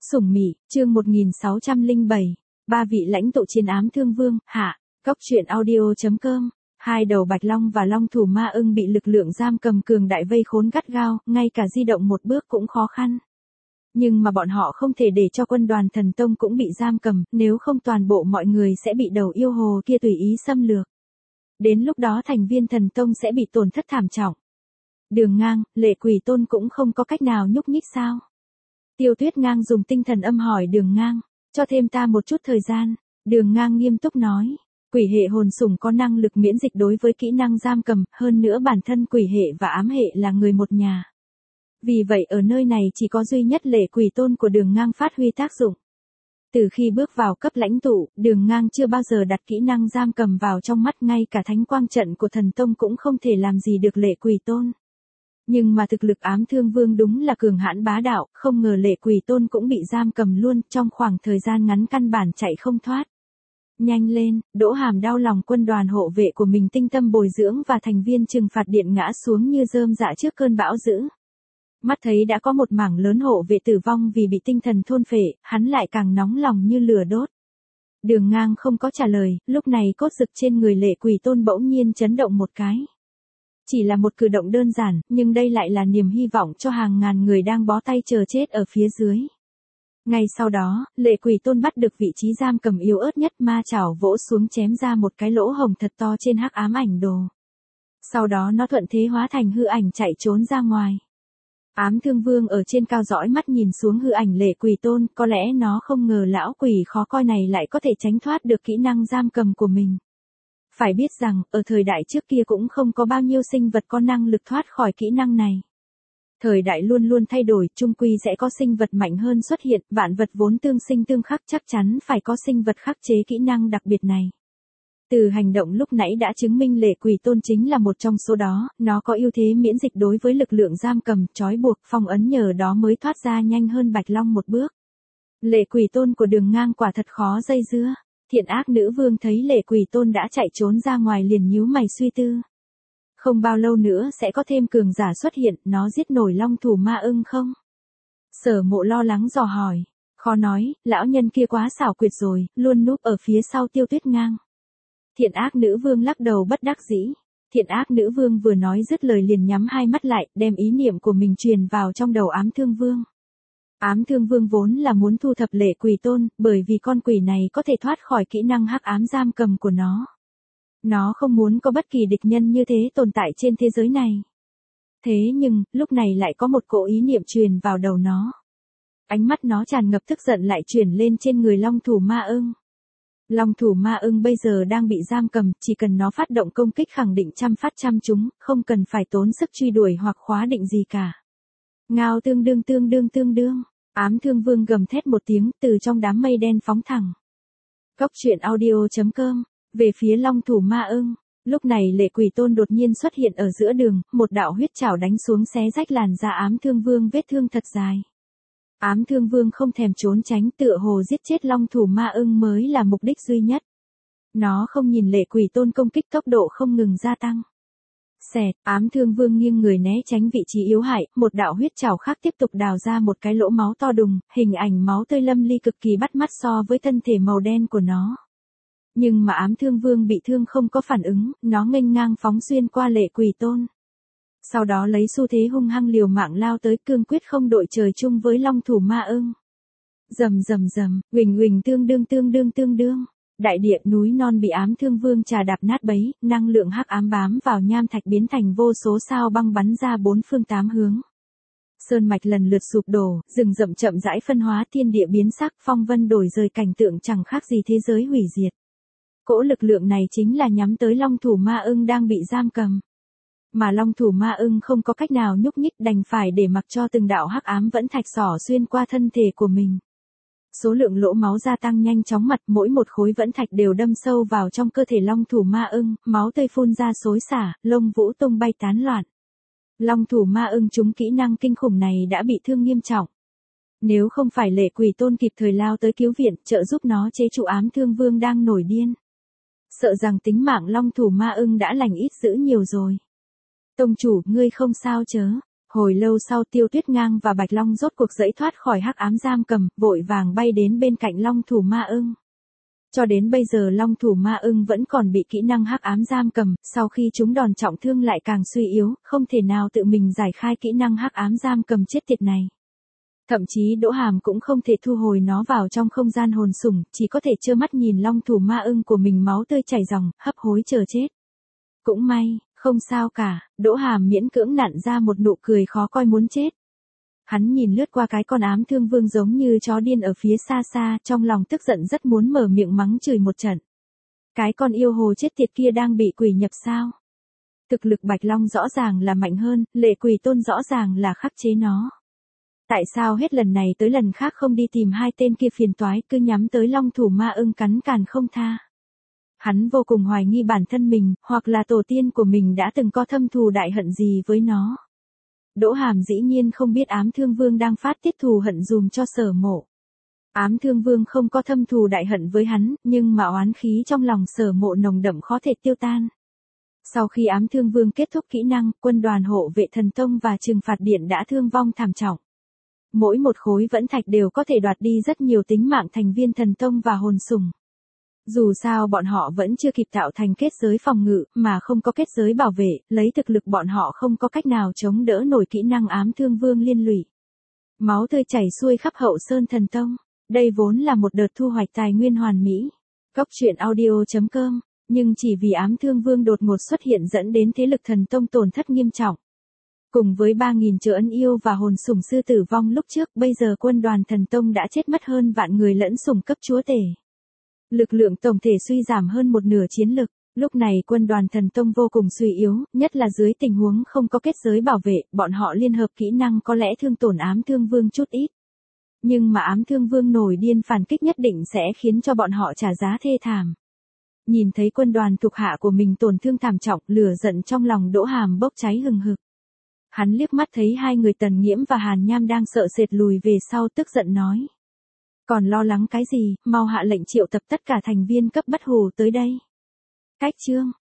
Sủng Mị, chương 1607, ba vị lãnh tụ chiến ám thương vương, hạ, Cốc truyện audio.com. Hai đầu Bạch Long và Long Thủ Ma Ưng bị lực lượng giam cầm cường đại vây khốn gắt gao, ngay cả di động một bước cũng khó khăn. Nhưng mà bọn họ không thể để cho quân đoàn thần tông cũng bị giam cầm, nếu không toàn bộ mọi người sẽ bị đầu yêu hồ kia tùy ý xâm lược. Đến lúc đó thành viên thần tông sẽ bị tổn thất thảm trọng. Đường Ngang, Lệ Quỷ Tôn cũng không có cách nào nhúc nhích sao? Tiêu Tuyết Ngang dùng tinh thần âm hỏi Đường Ngang, cho thêm ta một chút thời gian. Đường Ngang nghiêm túc nói, quỷ hệ hồn sủng có năng lực miễn dịch đối với kỹ năng giam cầm, hơn nữa bản thân quỷ hệ và ám hệ là người một nhà. Vì vậy ở nơi này chỉ có duy nhất Lệ Quỷ Tôn của Đường Ngang phát huy tác dụng. Từ khi bước vào cấp lãnh tụ, Đường Ngang chưa bao giờ đặt kỹ năng giam cầm vào trong mắt, ngay cả thánh quang trận của thần tông cũng không thể làm gì được Lệ Quỷ Tôn. Nhưng mà thực lực ám thương vương đúng là cường hãn bá đạo, không ngờ Lệ Quỷ Tôn cũng bị giam cầm luôn, trong khoảng thời gian ngắn căn bản chạy không thoát. Nhanh lên, Đỗ Hàm đau lòng quân đoàn hộ vệ của mình tinh tâm bồi dưỡng và thành viên trừng phạt điện ngã xuống như rơm rạ trước cơn bão dữ. Mắt thấy đã có một mảng lớn hộ vệ tử vong vì bị tinh thần thôn phệ, hắn lại càng nóng lòng như lửa đốt. Đường Ngang không có trả lời, lúc này cốt dực trên người Lệ Quỷ Tôn bỗng nhiên chấn động một cái. Chỉ là một cử động đơn giản, nhưng đây lại là niềm hy vọng cho hàng ngàn người đang bó tay chờ chết ở phía dưới. Ngay sau đó, Lệ Quỷ Tôn bắt được vị trí giam cầm yếu ớt nhất, ma chảo vỗ xuống chém ra một cái lỗ hổng thật to trên hắc ám ảnh đồ. Sau đó nó thuận thế hóa thành hư ảnh chạy trốn ra ngoài. Ám thương vương ở trên cao dõi mắt nhìn xuống hư ảnh Lệ Quỷ Tôn, có lẽ nó không ngờ lão quỷ khó coi này lại có thể tránh thoát được kỹ năng giam cầm của mình. Phải biết rằng, ở thời đại trước kia cũng không có bao nhiêu sinh vật có năng lực thoát khỏi kỹ năng này. Thời đại luôn luôn thay đổi, chung quy sẽ có sinh vật mạnh hơn xuất hiện, vạn vật vốn tương sinh tương khắc, chắc chắn phải có sinh vật khắc chế kỹ năng đặc biệt này. Từ hành động lúc nãy đã chứng minh Lệ Quỷ Tôn chính là một trong số đó, nó có ưu thế miễn dịch đối với lực lượng giam cầm, trói buộc, phong ấn, nhờ đó mới thoát ra nhanh hơn Bạch Long một bước. Lệ Quỷ Tôn của Đường Ngang quả thật khó dây dưa. Thiện ác nữ vương thấy Lệ Quỷ Tôn đã chạy trốn ra ngoài liền nhíu mày suy tư. Không bao lâu nữa sẽ có thêm cường giả xuất hiện, nó giết nổi Long Thủ Ma Ưng không? Sở Mộ lo lắng dò hỏi. Khó nói, lão nhân kia quá xảo quyệt rồi, luôn núp ở phía sau Tiêu Tuyết Ngang. Thiện ác nữ vương lắc đầu bất đắc dĩ. Thiện ác nữ vương vừa nói dứt lời liền nhắm hai mắt lại, đem ý niệm của mình truyền vào trong đầu ám thương vương. Ám thương vương vốn là muốn thu thập Lệ Quỷ Tôn, bởi vì con quỷ này có thể thoát khỏi kỹ năng hắc ám giam cầm của nó. Nó không muốn có bất kỳ địch nhân như thế tồn tại trên thế giới này. Thế nhưng, lúc này lại có một cỗ ý niệm truyền vào đầu nó. Ánh mắt nó tràn ngập tức giận lại chuyển lên trên người Long Thủ Ma Ưng. Long Thủ Ma Ưng bây giờ đang bị giam cầm, chỉ cần nó phát động công kích khẳng định trăm phát trăm trúng, không cần phải tốn sức truy đuổi hoặc khóa định gì cả. Ngao tương đương. Ám thương vương gầm thét một tiếng, từ trong đám mây đen phóng thẳng. Cốc truyện audio.com. Về phía Long Thủ Ma Ưng. Lúc này Lệ Quỷ Tôn đột nhiên xuất hiện ở giữa đường, một đạo huyết trảo đánh xuống xé rách làn da ám thương vương vết thương thật dài. Ám thương vương không thèm trốn tránh, tựa hồ giết chết Long Thủ Ma Ưng mới là mục đích duy nhất. Nó không nhìn Lệ Quỷ Tôn công kích, tốc độ không ngừng gia tăng. Xẹt, ám thương vương nghiêng người né tránh vị trí yếu hại, một đạo huyết trảo khác tiếp tục đào ra một cái lỗ máu to đùng, hình ảnh máu tươi lâm ly cực kỳ bắt mắt so với thân thể màu đen của nó. Nhưng mà ám thương vương bị thương không có phản ứng, nó nghênh ngang phóng xuyên qua Lệ Quỷ Tôn. Sau đó lấy xu thế hung hăng liều mạng lao tới, cương quyết không đội trời chung với Long Thủ Ma Ưng. Rầm, huỳnh tương đương. Đại địa núi non bị ám thương vương trà đạp nát bấy, năng lượng hắc ám bám vào nham thạch biến thành vô số sao băng bắn ra bốn phương tám hướng. Sơn mạch lần lượt sụp đổ, rừng rậm chậm rãi phân hóa, thiên địa biến sắc, phong vân đổi rời, cảnh tượng chẳng khác gì thế giới hủy diệt. Cỗ lực lượng này chính là nhắm tới Long Thủ Ma Ưng đang bị giam cầm. Mà Long Thủ Ma Ưng không có cách nào nhúc nhích, đành phải để mặc cho từng đạo hắc ám vẫn thạch xỏ xuyên qua thân thể của mình. Số lượng lỗ máu gia tăng nhanh chóng, mỗi một khối vẫn thạch đều đâm sâu vào trong cơ thể Long Thủ Ma Ưng, máu tươi phun ra xối xả, lông vũ tung bay tán loạn. Long Thủ Ma Ưng trúng kỹ năng kinh khủng này đã bị thương nghiêm trọng. Nếu không phải Lệ Quỷ Tôn kịp thời lao tới cứu viện, trợ giúp nó chế trụ ám thương vương đang nổi điên, sợ rằng tính mạng Long Thủ Ma Ưng đã lành ít dữ nhiều rồi. Tông chủ, ngươi không sao chớ? Hồi lâu sau Tiêu Tuyết Ngang và Bạch Long rốt cuộc giãy thoát khỏi hắc ám giam cầm, vội vàng bay đến bên cạnh Long Thủ Ma Ưng. Cho đến bây giờ Long Thủ Ma Ưng vẫn còn bị kỹ năng hắc ám giam cầm, sau khi chúng đòn trọng thương lại càng suy yếu, không thể nào tự mình giải khai kỹ năng hắc ám giam cầm chết tiệt này. Thậm chí Đỗ Hàm cũng không thể thu hồi nó vào trong không gian hồn sủng, chỉ có thể trơ mắt nhìn Long Thủ Ma Ưng của mình máu tươi chảy ròng, hấp hối chờ chết. Cũng may, không sao cả, Đỗ Hàm miễn cưỡng nặn ra một nụ cười khó coi muốn chết. Hắn nhìn lướt qua cái con ám thương vương giống như chó điên ở phía xa xa, trong lòng tức giận rất muốn mở miệng mắng chửi một trận. Cái con yêu hồ chết tiệt kia đang bị quỷ nhập sao? Thực lực Bạch Long rõ ràng là mạnh hơn, Lệ Quỷ Tôn rõ ràng là khắc chế nó. Tại sao hết lần này tới lần khác không đi tìm hai tên kia phiền toái, cứ nhắm tới Long Thủ Ma Ưng cắn càn không tha? Hắn vô cùng hoài nghi bản thân mình, hoặc là tổ tiên của mình đã từng có thâm thù đại hận gì với nó. Đỗ Hàm dĩ nhiên không biết ám thương vương đang phát tiết thù hận dùm cho Sở Mộ. Ám thương vương không có thâm thù đại hận với hắn, nhưng mà oán khí trong lòng Sở Mộ nồng đậm khó thể tiêu tan. Sau khi ám thương vương kết thúc kỹ năng, quân đoàn hộ vệ thần tông và trừng phạt điện đã thương vong thảm trọng. Mỗi một khối vẫn thạch đều có thể đoạt đi rất nhiều tính mạng thành viên thần tông và hồn sủng. Dù sao bọn họ vẫn chưa kịp tạo thành kết giới phòng ngự, mà không có kết giới bảo vệ, lấy thực lực bọn họ không có cách nào chống đỡ nổi kỹ năng ám thương vương liên lụy. Máu tươi chảy xuôi khắp Hậu Sơn Thần Tông, đây vốn là một đợt thu hoạch tài nguyên hoàn mỹ. Cốc truyện audio.com, nhưng chỉ vì ám thương vương đột ngột xuất hiện dẫn đến thế lực thần tông tổn thất nghiêm trọng. Cùng với 3.000 chữ ân yêu và hồn sủng sư tử vong lúc trước, bây giờ quân đoàn thần tông đã chết mất hơn vạn người lẫn sủng cấp chúa tể. Lực lượng tổng thể suy giảm hơn một nửa chiến lực, lúc này quân đoàn thần tông vô cùng suy yếu, nhất là dưới tình huống không có kết giới bảo vệ, bọn họ liên hợp kỹ năng có lẽ thương tổn ám thương vương chút ít. Nhưng mà ám thương vương nổi điên phản kích nhất định sẽ khiến cho bọn họ trả giá thê thảm. Nhìn thấy quân đoàn thuộc hạ của mình tổn thương thảm trọng, lửa giận trong lòng Đỗ Hàm bốc cháy hừng hực. Hắn liếc mắt thấy hai người Tần Nghiễm và Hàn Nham đang sợ sệt lùi về sau, tức giận nói. Còn lo lắng cái gì, mau hạ lệnh triệu tập tất cả thành viên cấp bất hủ tới đây. Cách chương.